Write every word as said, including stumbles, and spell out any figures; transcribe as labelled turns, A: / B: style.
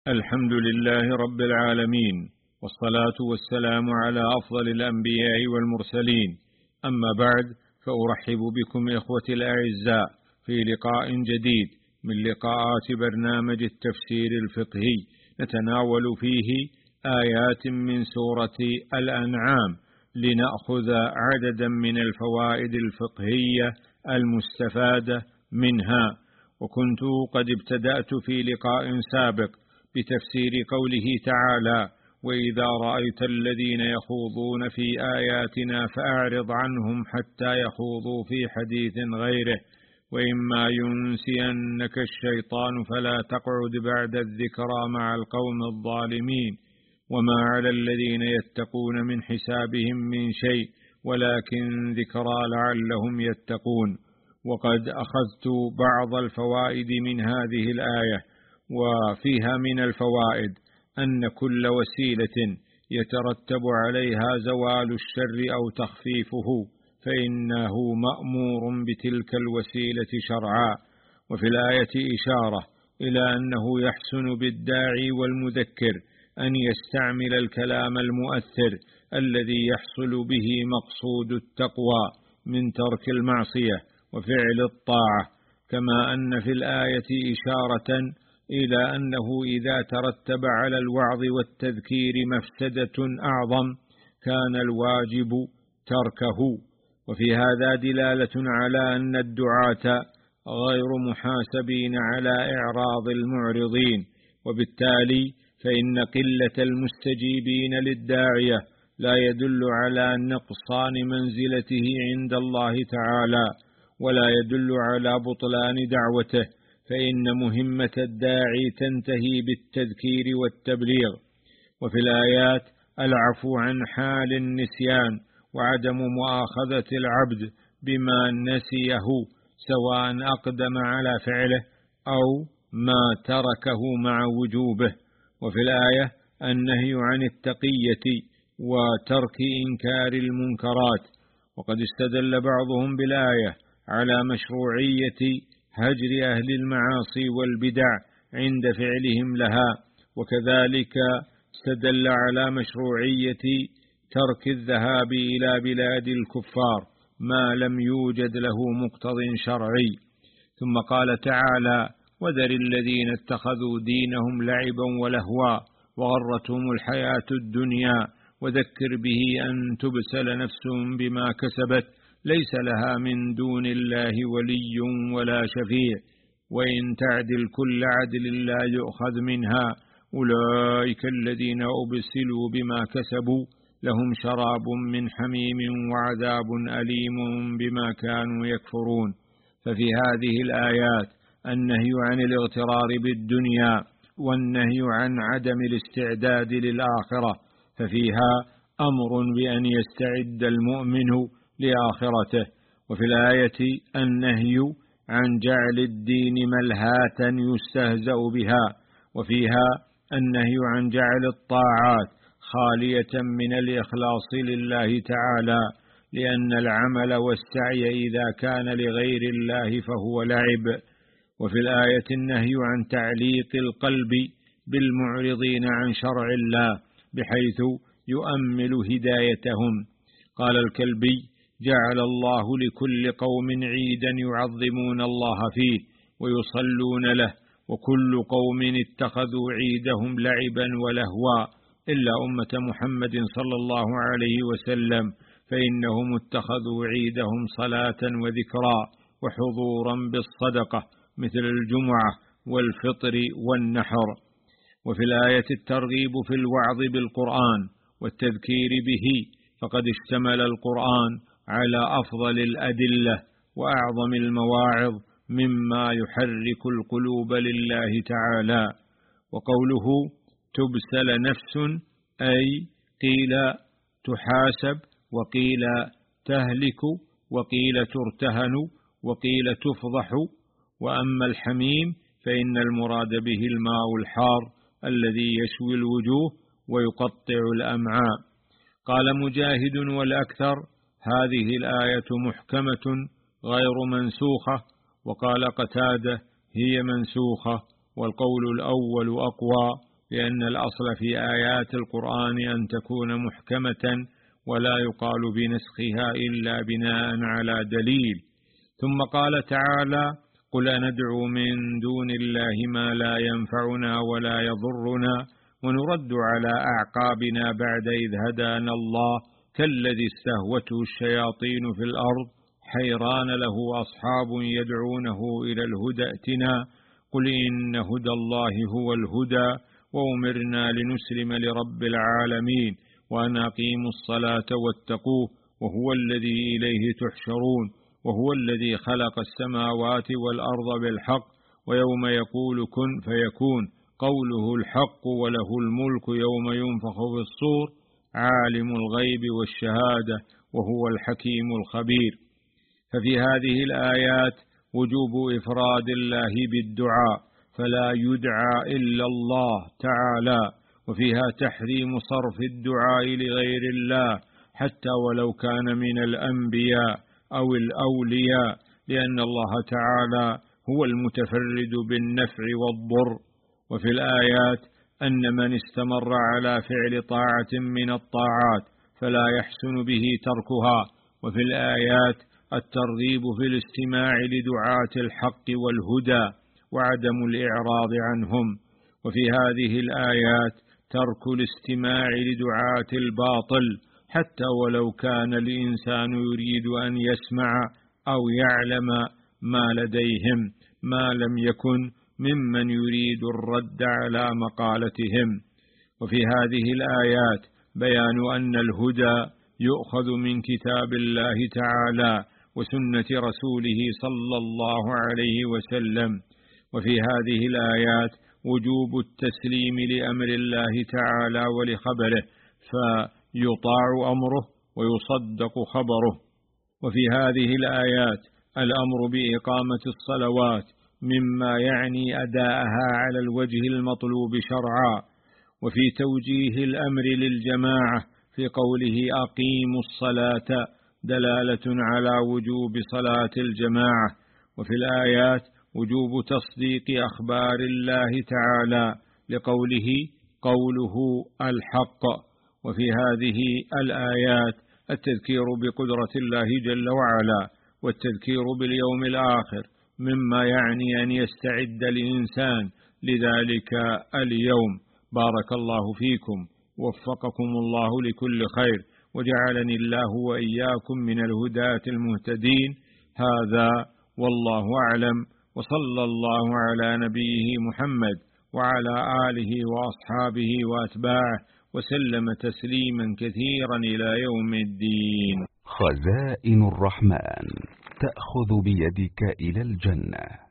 A: الحمد لله رب العالمين، والصلاة والسلام على أفضل الأنبياء والمرسلين. أما بعد، فأرحب بكم إخوتي الأعزاء في لقاء جديد من لقاءات برنامج التفسير الفقهي، نتناول فيه آيات من سورة الأنعام لنأخذ عددا من الفوائد الفقهية المستفادة منها. وكنت قد ابتدأت في لقاء سابق بتفسير قوله تعالى: وإذا رأيت الذين يخوضون في آياتنا فأعرض عنهم حتى يخوضوا في حديث غيره، وإما ينسينك الشيطان فلا تقعد بعد الذكرى مع القوم الظالمين، وما على الذين يتقون من حسابهم من شيء ولكن ذكرى لعلهم يتقون. وقد أخذت بعض الفوائد من هذه الآية، وفيها من الفوائد أن كل وسيلة يترتب عليها زوال الشر أو تخفيفه فإنه مأمور بتلك الوسيلة شرعا. وفي الآية إشارة إلى أنه يحسن بالداعي والمذكر أن يستعمل الكلام المؤثر الذي يحصل به مقصود التقوى من ترك المعصية وفعل الطاعة، كما أن في الآية إشارة إلى أنه إذا ترتب على الوعظ والتذكير مفسدة أعظم كان الواجب تركه. وفي هذا دلالة على أن الدعاة غير محاسبين على إعراض المعرضين، وبالتالي فإن قلة المستجيبين للداعية لا يدل على نقصان منزلته عند الله تعالى، ولا يدل على بطلان دعوته، فإن مهمة الداعي تنتهي بالتذكير والتبليغ. وفي الآيات العفو عن حال النسيان وعدم مؤاخذة العبد بما نسيه سواء أقدم على فعله أو ما تركه مع وجوبه. وفي الآية النهي عن التقية وترك إنكار المنكرات. وقد استدل بعضهم بالآية على مشروعية هجر أهل المعاصي والبدع عند فعلهم لها، وكذلك استدل على مشروعية ترك الذهاب إلى بلاد الكفار ما لم يوجد له مقتض شرعي. ثم قال تعالى: وذر الذين اتخذوا دينهم لعبا ولهوا وغرتهم الحياة الدنيا وذكر به أن تبسل نفس بما كسبت ليس لها من دون الله ولي ولا شفيع، وإن تعدل كل عدل لا يؤخذ منها، أولئك الذين أبسلوا بما كسبوا لهم شراب من حميم وعذاب أليم بما كانوا يكفرون. ففي هذه الآيات النهي عن الاغترار بالدنيا والنهي عن عدم الاستعداد للآخرة، ففيها أمر بأن يستعد المؤمن لآخرته. وفي الآية النهي عن جعل الدين ملهاة يستهزأ بها، وفيها النهي عن جعل الطاعات خالية من الإخلاص لله تعالى، لأن العمل والسعي إذا كان لغير الله فهو لعب. وفي الآية النهي عن تعليق القلب بالمعرضين عن شرع الله بحيث يؤمل هدايتهم. قال الكلبي: جعل الله لكل قوم عيدا يعظمون الله فيه ويصلون له، وكل قوم اتخذوا عيدهم لعبا ولهوا إلا أمة محمد صلى الله عليه وسلم، فإنهم اتخذوا عيدهم صلاة وذكرى وحضورا بالصدقة مثل الجمعة والفطر والنحر. وفي الآية الترغيب في الوعظ بالقرآن والتذكير به، فقد اشتمل القرآن على أفضل الأدلة وأعظم المواعظ مما يحرك القلوب لله تعالى. وقوله تبسل نفس أي قيل تحاسب، وقيل تهلك، وقيل ترتهن، وقيل تفضح. وأما الحميم فإن المراد به الماء الحار الذي يشوي الوجوه ويقطع الأمعاء. قال مجاهد والأكثر: هذه الآية محكمة غير منسوخة. وقال قتادة: هي منسوخة، والقول الأول أقوى لأن الأصل في آيات القرآن أن تكون محكمة ولا يقال بنسخها إلا بناء على دليل. ثم قال تعالى: قل أندعو من دون الله ما لا ينفعنا ولا يضرنا ونرد على أعقابنا بعد إذ هدانا الله كالذي استهوته الشياطين في الأرض حيران له أصحاب يدعونه إلى الهدى ائتنا قل إن هدى الله هو الهدى وأمرنا لنسلم لرب العالمين وأن أقيموا الصلاة واتقوه وهو الذي إليه تحشرون وهو الذي خلق السماوات والأرض بالحق ويوم يقول كن فيكون قوله الحق وله الملك يوم ينفخ في الصور عالم الغيب والشهادة وهو الحكيم الخبير. ففي هذه الآيات وجوب إفراد الله بالدعاء فلا يدعى إلا الله تعالى، وفيها تحريم صرف الدعاء لغير الله حتى ولو كان من الأنبياء أو الأولياء، لأن الله تعالى هو المتفرد بالنفع والضر. وفي الآيات أن من استمر على فعل طاعة من الطاعات فلا يحسن به تركها، وفي الآيات الترغيب في الاستماع لدعاة الحق والهدى وعدم الإعراض عنهم. وفي هذه الآيات ترك الاستماع لدعاة الباطل حتى ولو كان الإنسان يريد أن يسمع أو يعلم ما لديهم ما لم يكن ممن يريد الرد على مقالتهم. وفي هذه الآيات بيان أن الهدى يؤخذ من كتاب الله تعالى وسنة رسوله صلى الله عليه وسلم. وفي هذه الآيات وجوب التسليم لأمر الله تعالى ولخبره فيطاع أمره ويصدق خبره. وفي هذه الآيات الأمر بإقامة الصلوات مما يعني أداءها على الوجه المطلوب شرعا. وفي توجيه الأمر للجماعة في قوله أقيموا الصلاة دلالة على وجوب صلاة الجماعة. وفي الآيات وجوب تصديق أخبار الله تعالى لقوله قوله الحق. وفي هذه الآيات التذكير بقدرة الله جل وعلا والتذكير باليوم الآخر مما يعني أن يستعد الإنسان لذلك اليوم. بارك الله فيكم، وفقكم الله لكل خير، وجعلني الله وإياكم من الهداة المهتدين. هذا والله أعلم، وصلى الله على نبيه محمد وعلى آله وأصحابه وأتباعه وسلم تسليما كثيرا إلى يوم الدين.
B: خزائن الرحمن تأخذ بيدك إلى الجنة.